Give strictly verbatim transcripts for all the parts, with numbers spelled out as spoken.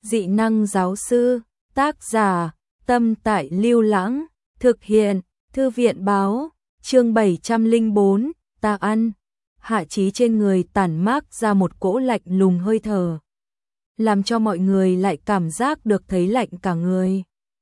Dị năng giáo sư, tác giả, Tâm Tại Lưu Lãng, thực hiện, Thư viện báo, chương bảy trăm lẻ bốn, ta ăn. Hạ Chí trên người tản mát ra một cỗ lạnh lùng hơi thở, làm cho mọi người lại cảm giác được thấy lạnh cả người.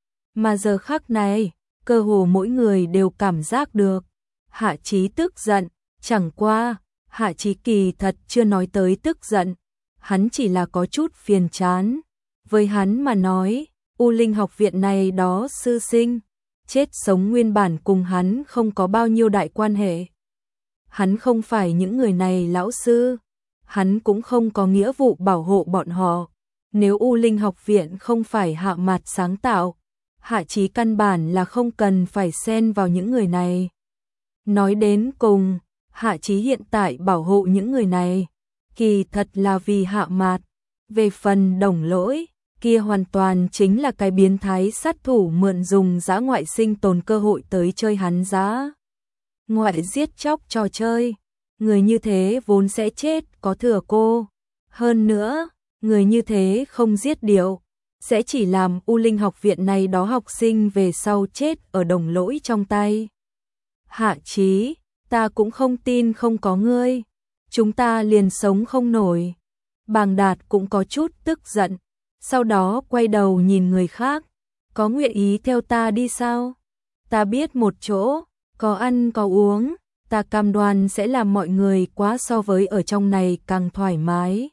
Mà giờ khắc này, cơ hồ mỗi người đều cảm giác được. Hạ Chí tức giận, chẳng qua, Hạ Chí kỳ thật chưa nói tới tức giận, hắn chỉ là có chút phiền chán. Với hắn mà nói, U Linh học viện này đó sư sinh, chết sống nguyên bản cùng hắn không có bao nhiêu đại quan hệ. Hắn không phải những người này lão sư, hắn cũng không có nghĩa vụ bảo hộ bọn họ. Nếu U Linh học viện không phải Hạ Mạt sáng tạo, Hạ Chí căn bản là không cần phải xen vào những người này. Nói đến cùng, Hạ Chí hiện tại bảo hộ những người này, kỳ thật là vì Hạ Mạt. Về phần Đồng Lỗi, kia hoàn toàn chính là cái biến thái sát thủ mượn dùng dã ngoại sinh tồn cơ hội tới chơi hắn dã ngoại giết chóc trò chơi. Người như thế vốn sẽ chết có thừa cô. Hơn nữa, người như thế không giết điệu, sẽ chỉ làm U Linh học viện này đó học sinh về sau chết ở Đồng Lỗi trong tay. Hạ Chí, ta cũng không tin không có ngươi, chúng ta liền sống không nổi. Bàng Đạt cũng có chút tức giận, sau đó quay đầu nhìn người khác, có nguyện ý theo ta đi sao? Ta biết một chỗ, có ăn có uống, ta cam đoan sẽ làm mọi người quá so với ở trong này càng thoải mái.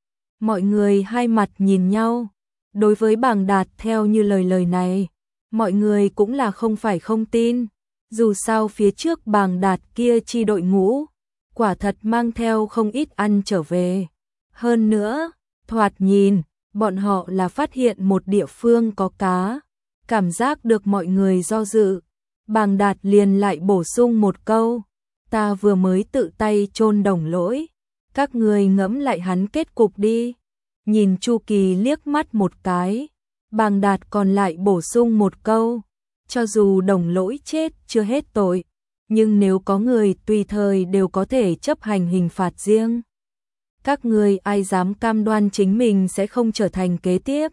Mọi người hai mặt nhìn nhau, đối với Bàng Đạt theo như lời lời này, mọi người cũng là không phải không tin. Dù sao phía trước Bàng Đạt kia chi đội ngũ, quả thật mang theo không ít ăn trở về. Hơn nữa, thoạt nhìn, bọn họ là phát hiện một địa phương có cá. Cảm giác được mọi người do dự, Bàng Đạt liền lại bổ sung một câu, ta vừa mới tự tay chôn Đồng Lỗi, các người ngẫm lại hắn kết cục đi. Nhìn Chu Kỳ liếc mắt một cái, Bàng Đạt còn lại bổ sung một câu, cho dù Đồng Lỗi chết chưa hết tội, nhưng nếu có người tùy thời đều có thể chấp hành hình phạt riêng. Các người ai dám cam đoan chính mình sẽ không trở thành kế tiếp?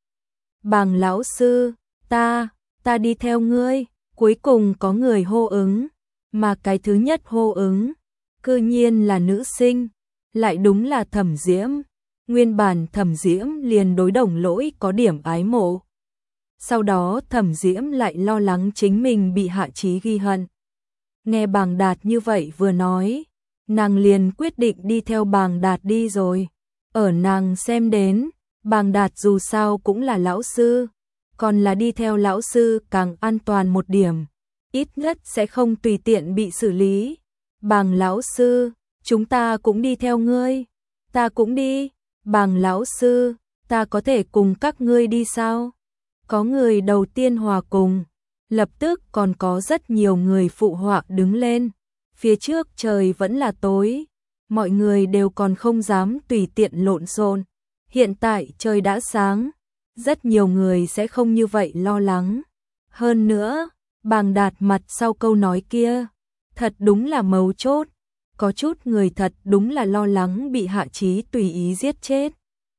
Bàng lão sư, ta, ta đi theo ngươi. Cuối cùng có người hô ứng, mà cái thứ nhất hô ứng, cư nhiên là nữ sinh, lại đúng là Thẩm Diễm. Nguyên bản Thẩm Diễm liền đối Đồng Lỗi có điểm ái mộ. Sau đó Thẩm Diễm lại lo lắng chính mình bị Hạ Chí ghi hận. Nghe Bàng Đạt như vậy vừa nói, nàng liền quyết định đi theo Bàng Đạt đi rồi. Ở nàng xem đến, Bàng Đạt dù sao cũng là lão sư, còn là đi theo lão sư càng an toàn một điểm, ít nhất sẽ không tùy tiện bị xử lý. Bàng lão sư, chúng ta cũng đi theo ngươi. Ta cũng đi. Bàng lão sư, ta có thể cùng các ngươi đi sao? Có người đầu tiên hòa cùng, lập tức còn có rất nhiều người phụ họa đứng lên. Phía trước trời vẫn là tối, mọi người đều còn không dám tùy tiện lộn xộn. Hiện tại trời đã sáng, rất nhiều người sẽ không như vậy lo lắng. Hơn nữa, Bàng Đạt mặt sau câu nói kia, thật đúng là mấu chốt. Có chút người thật đúng là lo lắng bị Hạ Chí tùy ý giết chết.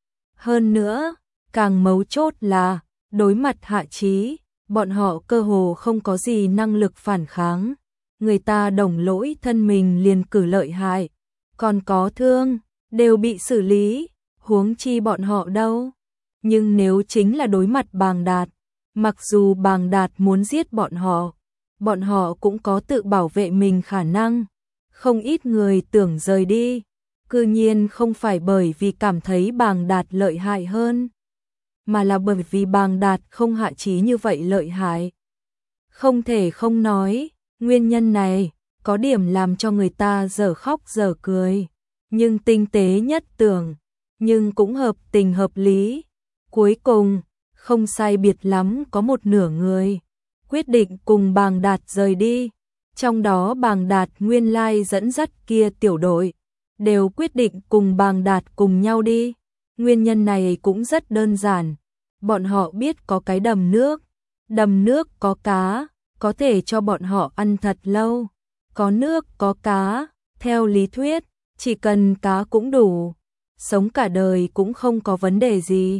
Hơn nữa, càng mấu chốt là, đối mặt Hạ Chí, bọn họ cơ hồ không có gì năng lực phản kháng. Người ta Đồng Lỗi thân mình liền cử lợi hại, còn có thương, đều bị xử lý, huống chi bọn họ đâu. Nhưng nếu chính là đối mặt Bàng Đạt, mặc dù Bàng Đạt muốn giết bọn họ, bọn họ cũng có tự bảo vệ mình khả năng. Không ít người tưởng rời đi, cư nhiên không phải bởi vì cảm thấy Bàng Đạt lợi hại hơn, mà là bởi vì Bàng Đạt không Hạ Chí như vậy lợi hại. Không thể không nói, nguyên nhân này có điểm làm cho người ta dở khóc dở cười, nhưng tinh tế nhất tưởng, nhưng cũng hợp tình hợp lý. Cuối cùng, không sai biệt lắm có một nửa người quyết định cùng Bàng Đạt rời đi. Trong đó Bàng Đạt nguyên lai dẫn dắt kia tiểu đội, đều quyết định cùng Bàng Đạt cùng nhau đi. Nguyên nhân này cũng rất đơn giản. Bọn họ biết có cái đầm nước, đầm nước có cá, có thể cho bọn họ ăn thật lâu. Có nước có cá, theo lý thuyết, chỉ cần cá cũng đủ, sống cả đời cũng không có vấn đề gì.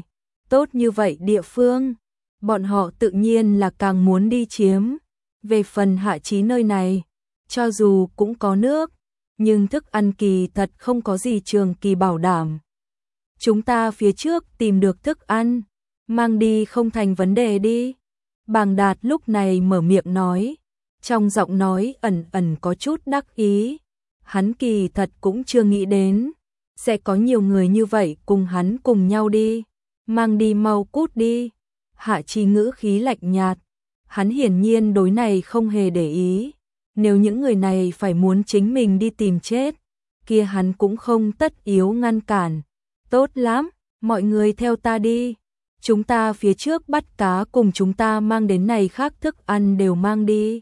tốt như vậy địa phương, bọn họ tự nhiên là càng muốn đi chiếm. Về phần Hạ Chí nơi này, cho dù cũng có nước, nhưng thức ăn kỳ thật không có gì trường kỳ bảo đảm. Chúng ta phía trước tìm được thức ăn, mang đi không thành vấn đề đi. Bàng Đạt lúc này mở miệng nói, trong giọng nói ẩn ẩn có chút đắc ý. Hắn kỳ thật cũng chưa nghĩ đến sẽ có nhiều người như vậy cùng hắn cùng nhau đi. Mang đi mau cút đi. Hạ Chí ngữ khí lạnh nhạt. Hắn hiển nhiên đối này không hề để ý. Nếu những người này phải muốn chính mình đi tìm chết, kia hắn cũng không tất yếu ngăn cản. Tốt lắm, mọi người theo ta đi. Chúng ta phía trước bắt cá cùng chúng ta mang đến này khác thức ăn đều mang đi.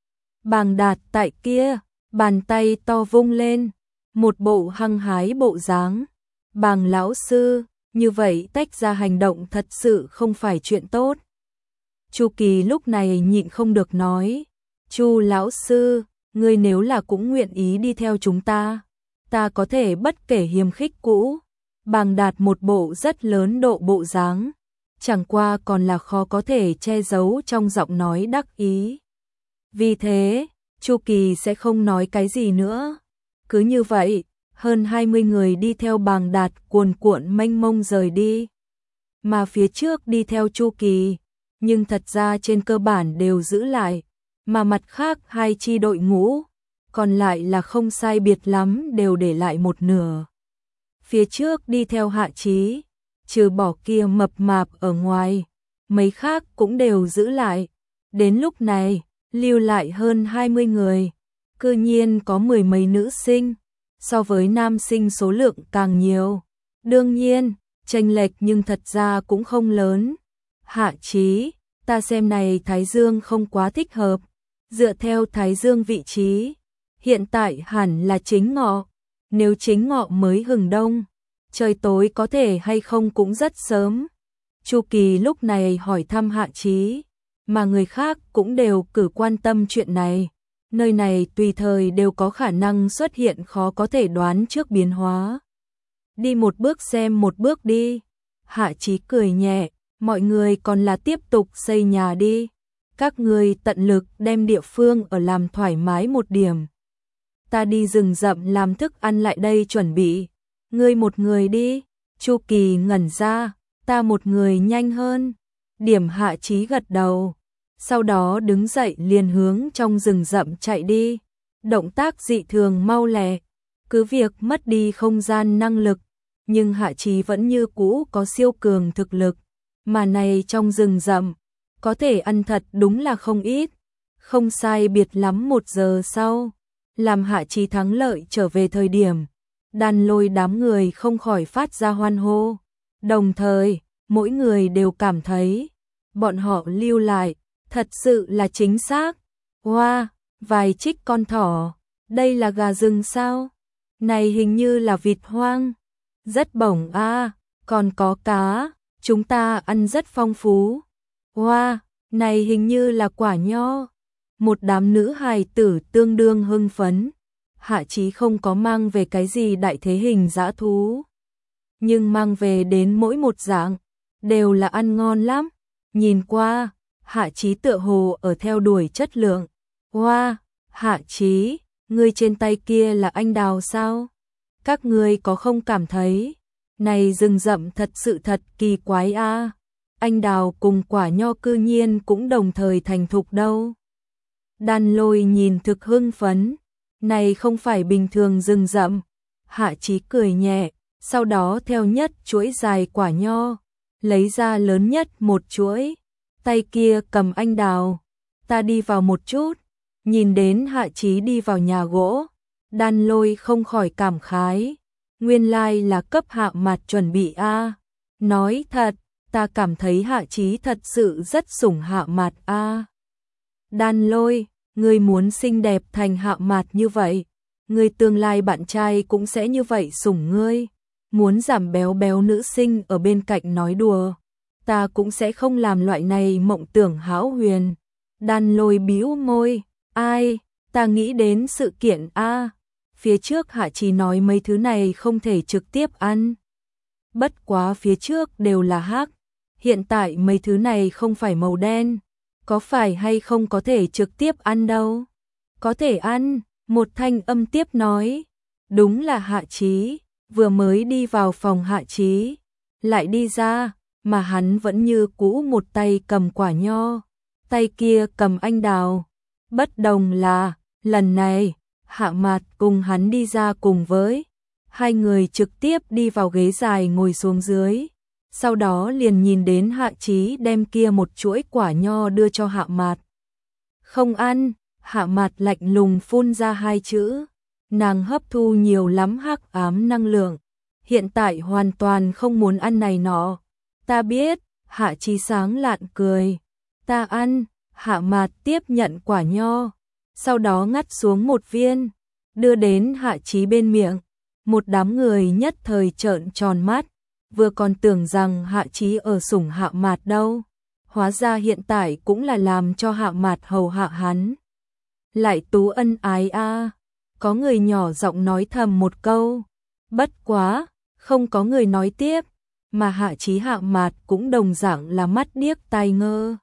Bàng Đạt tại kia, bàn tay to vung lên, một bộ hăng hái bộ dáng. Bàng lão sư, như vậy tách ra hành động thật sự không phải chuyện tốt. Chu Kỳ lúc này nhịn không được nói, Chu lão sư, ngươi nếu là cũng nguyện ý đi theo chúng ta, ta có thể bất kể hiềm khích cũ. Bàng Đạt một bộ rất lớn độ bộ dáng, chẳng qua còn là khó có thể che giấu trong giọng nói đắc ý. Vì thế, Chu Kỳ sẽ không nói cái gì nữa. Cứ như vậy, hơn hai mươi người đi theo Bàng Đạt cuồn cuộn mênh mông rời đi. Mà phía trước đi theo Chu Kỳ, nhưng thật ra trên cơ bản đều giữ lại, mà mặt khác hai chi đội ngũ, còn lại là không sai biệt lắm đều để lại một nửa. Phía trước đi theo Hạ Chí, trừ bỏ kia mập mạp ở ngoài, mấy khác cũng đều giữ lại. Đến lúc này, lưu lại hơn hai mươi người, cư nhiên có mười mấy nữ sinh, so với nam sinh số lượng càng nhiều. Đương nhiên, chênh lệch nhưng thật ra cũng không lớn. Hạ Chí, ta xem này Thái Dương không quá thích hợp. Dựa theo Thái Dương vị trí, hiện tại hẳn là chính ngọ. Nếu chính ngọ mới hừng đông, trời tối có thể hay không cũng rất sớm. Chu Kỳ lúc này hỏi thăm Hạ Chí, mà người khác cũng đều cử quan tâm chuyện này. Nơi này tùy thời đều có khả năng xuất hiện khó có thể đoán trước biến hóa. Đi một bước xem một bước đi. Hạ Chí cười nhẹ, mọi người còn là tiếp tục xây nhà đi. Các người tận lực đem địa phương ở làm thoải mái một điểm. Ta đi rừng rậm làm thức ăn lại đây chuẩn bị. Ngươi một người đi. Chu Kỳ ngẩn ra, ta một người nhanh hơn. Điểm Hạ Chí gật đầu. Sau đó đứng dậy liền hướng trong rừng rậm chạy đi. Động tác dị thường mau lẹ. Cứ việc mất đi không gian năng lực, nhưng Hạ Chí vẫn như cũ có siêu cường thực lực. Mà này trong rừng rậm, có thể ăn thật đúng là không ít. Không sai biệt lắm một giờ sau, làm Hạ Chí thắng lợi trở về thời điểm, Đan Lôi đám người không khỏi phát ra hoan hô. Đồng thời, mỗi người đều cảm thấy, bọn họ lưu lại, thật sự là chính xác. Hoa, wow, vài trích con thỏ, đây là gà rừng sao? Này hình như là vịt hoang. Rất bổng a, à, còn có cá, chúng ta ăn rất phong phú. Hoa, wow, này hình như là quả nho. Một đám nữ hài tử tương đương hưng phấn. Hạ Chí không có mang về cái gì đại thế hình dã thú, nhưng mang về đến mỗi một dạng, đều là ăn ngon lắm. Nhìn qua, Hạ Chí tựa hồ ở theo đuổi chất lượng. Hoa, wow, Hạ Chí, ngươi trên tay kia là anh đào sao? Các ngươi có không cảm thấy, này rừng rậm thật sự thật kỳ quái a. À? Anh đào cùng quả nho cư nhiên cũng đồng thời thành thục đâu. Đan Lôi nhìn thực hưng phấn, này không phải bình thường rừng rậm. Hạ Chí cười nhẹ, sau đó theo nhất chuỗi dài quả nho, lấy ra lớn nhất một chuỗi, tay kia cầm anh đào. Ta đi vào một chút. Nhìn đến Hạ Chí đi vào nhà gỗ, Đan Lôi không khỏi cảm khái, nguyên lai là cấp Hạ Mạt chuẩn bị a. À. Nói thật, ta cảm thấy Hạ Chí thật sự rất sủng Hạ Mạt a. À. Đan Lôi, ngươi muốn xinh đẹp thành Hạ Mạt như vậy, ngươi tương lai bạn trai cũng sẽ như vậy sủng ngươi. Muốn giảm béo béo nữ sinh ở bên cạnh nói đùa, ta cũng sẽ không làm loại này mộng tưởng hão huyền. Đan Lôi bĩu môi, ai, ta nghĩ đến sự kiện a. À. Phía trước Hạ Chí nói mấy thứ này không thể trực tiếp ăn. Bất quá phía trước đều là hắc, hiện tại mấy thứ này không phải màu đen, có phải hay không có thể trực tiếp ăn đâu. Có thể ăn, một thanh âm tiếp nói. Đúng là Hạ Chí, vừa mới đi vào phòng Hạ Chí, lại đi ra, mà hắn vẫn như cũ một tay cầm quả nho, tay kia cầm anh đào. Bất đồng là, lần này, Hạ Mạt cùng hắn đi ra cùng với. Hai người trực tiếp đi vào ghế dài ngồi xuống dưới. Sau đó liền nhìn đến Hạ Chí đem kia một chuỗi quả nho đưa cho Hạ Mạt. Không ăn, Hạ Mạt lạnh lùng phun ra hai chữ. Nàng hấp thu nhiều lắm hắc ám năng lượng, hiện tại hoàn toàn không muốn ăn này nọ. Ta biết, Hạ Chí sáng lạn cười. Ta ăn, Hạ Mạt tiếp nhận quả nho, sau đó ngắt xuống một viên, đưa đến Hạ Chí bên miệng. Một đám người nhất thời trợn tròn mắt, vừa còn tưởng rằng Hạ Chí ở sủng Hạ Mạt đâu, hóa ra hiện tại cũng là làm cho Hạ Mạt hầu hạ hắn. Lại tú ân ái a, à. Có người nhỏ giọng nói thầm một câu, bất quá, không có người nói tiếp, mà Hạ Chí Hạ Mạt cũng đồng dạng là mắt điếc tai ngơ.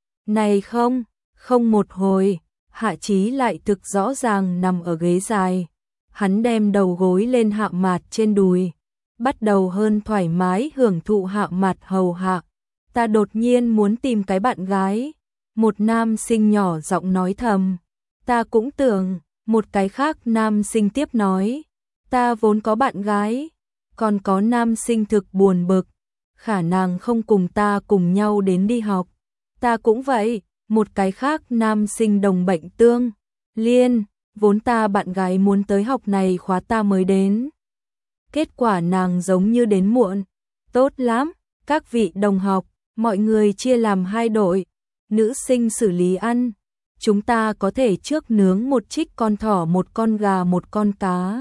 Này không, không một hồi, Hạ Chí lại thực rõ ràng nằm ở ghế dài. Hắn đem đầu gối lên Hạ Mạt trên đùi, bắt đầu hơn thoải mái hưởng thụ Hạ Mạt hầu hạ. Ta đột nhiên muốn tìm cái bạn gái. Một nam sinh nhỏ giọng nói thầm. Ta cũng tưởng, một cái khác nam sinh tiếp nói. Ta vốn có bạn gái. Còn có nam sinh thực buồn bực, khả năng không cùng ta cùng nhau đến đi học. Ta cũng vậy, một cái khác nam sinh đồng bệnh tương liên. Vốn ta bạn gái muốn tới học này khóa ta mới đến. Kết quả nàng giống như đến muộn. Tốt lắm, các vị đồng học, mọi người chia làm hai đội. Nữ sinh xử lý ăn. Chúng ta có thể trước nướng một trích con thỏ, một con gà, một con cá.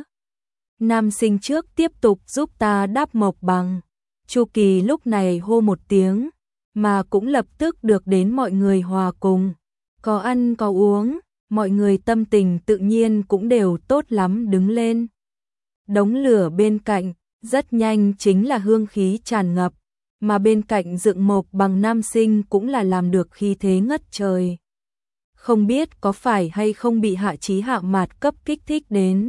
Nam sinh trước tiếp tục giúp ta đáp mộc bằng. Chu Kỳ lúc này hô một tiếng, mà cũng lập tức được đến mọi người hòa cùng. Có ăn có uống. Mọi người tâm tình tự nhiên cũng đều tốt lắm đứng lên. Đống lửa bên cạnh, rất nhanh chính là hương khí tràn ngập, mà bên cạnh dựng mộc bằng nam sinh cũng là làm được khí thế ngất trời. Không biết có phải hay không bị Hạ Chí Hạ Mạt cấp kích thích đến.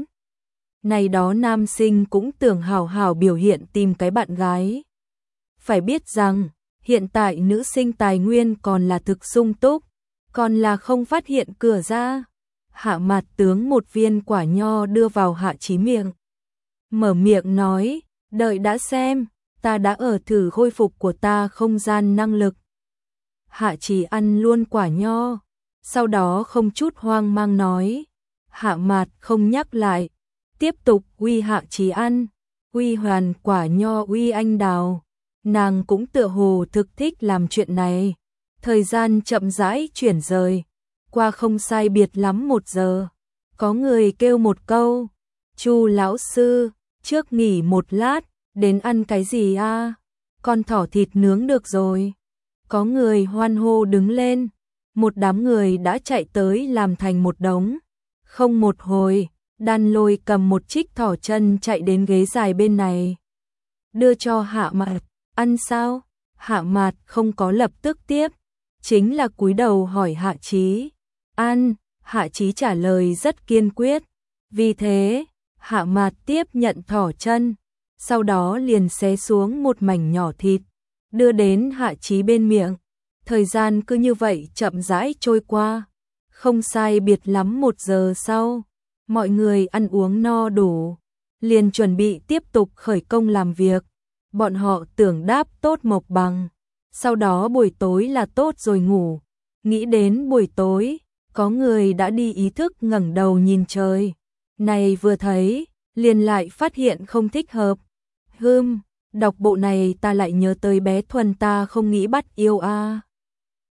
Này đó nam sinh cũng tưởng hào hào biểu hiện tìm cái bạn gái. Phải biết rằng, hiện tại nữ sinh tài nguyên còn là thực sung túc. Còn là không phát hiện cửa ra. Hạ Mạt tướng một viên quả nho đưa vào Hạ Chí miệng. Mở miệng nói, đợi đã xem, ta đã ở thử khôi phục của ta không gian năng lực. Hạ Chí ăn luôn quả nho, sau đó không chút hoang mang nói. Hạ Mạt không nhắc lại, tiếp tục uy Hạ Chí ăn, uy hoàn quả nho uy anh đào. Nàng cũng tựa hồ thực thích làm chuyện này. Thời gian chậm rãi chuyển rời, qua không sai biệt lắm một giờ. Có người kêu một câu, Chu lão sư, trước nghỉ một lát, đến ăn cái gì a? À? Con thỏ thịt nướng được rồi. Có người hoan hô đứng lên, một đám người đã chạy tới làm thành một đống. Không một hồi, Đan Lôi cầm một trích thỏ chân chạy đến ghế dài bên này. Đưa cho Hạ Mạt, ăn sao? Hạ Mạt không có lập tức tiếp. Chính là cúi đầu hỏi Hạ Chí. Ăn, Hạ Chí trả lời rất kiên quyết. Vì thế, Hạ Mạt tiếp nhận thỏ chân, sau đó liền xé xuống một mảnh nhỏ thịt, đưa đến Hạ Chí bên miệng. Thời gian cứ như vậy chậm rãi trôi qua. Không sai biệt lắm một giờ sau, mọi người ăn uống no đủ, liền chuẩn bị tiếp tục khởi công làm việc. Bọn họ tưởng đáp tốt mộc bằng. Sau đó buổi tối là tốt rồi ngủ. Nghĩ đến buổi tối, có người đã đi ý thức ngẩng đầu nhìn trời. Này vừa thấy, liền lại phát hiện không thích hợp. Hừm, đọc bộ này ta lại nhớ tới bé Thuần ta không nghĩ bắt yêu a.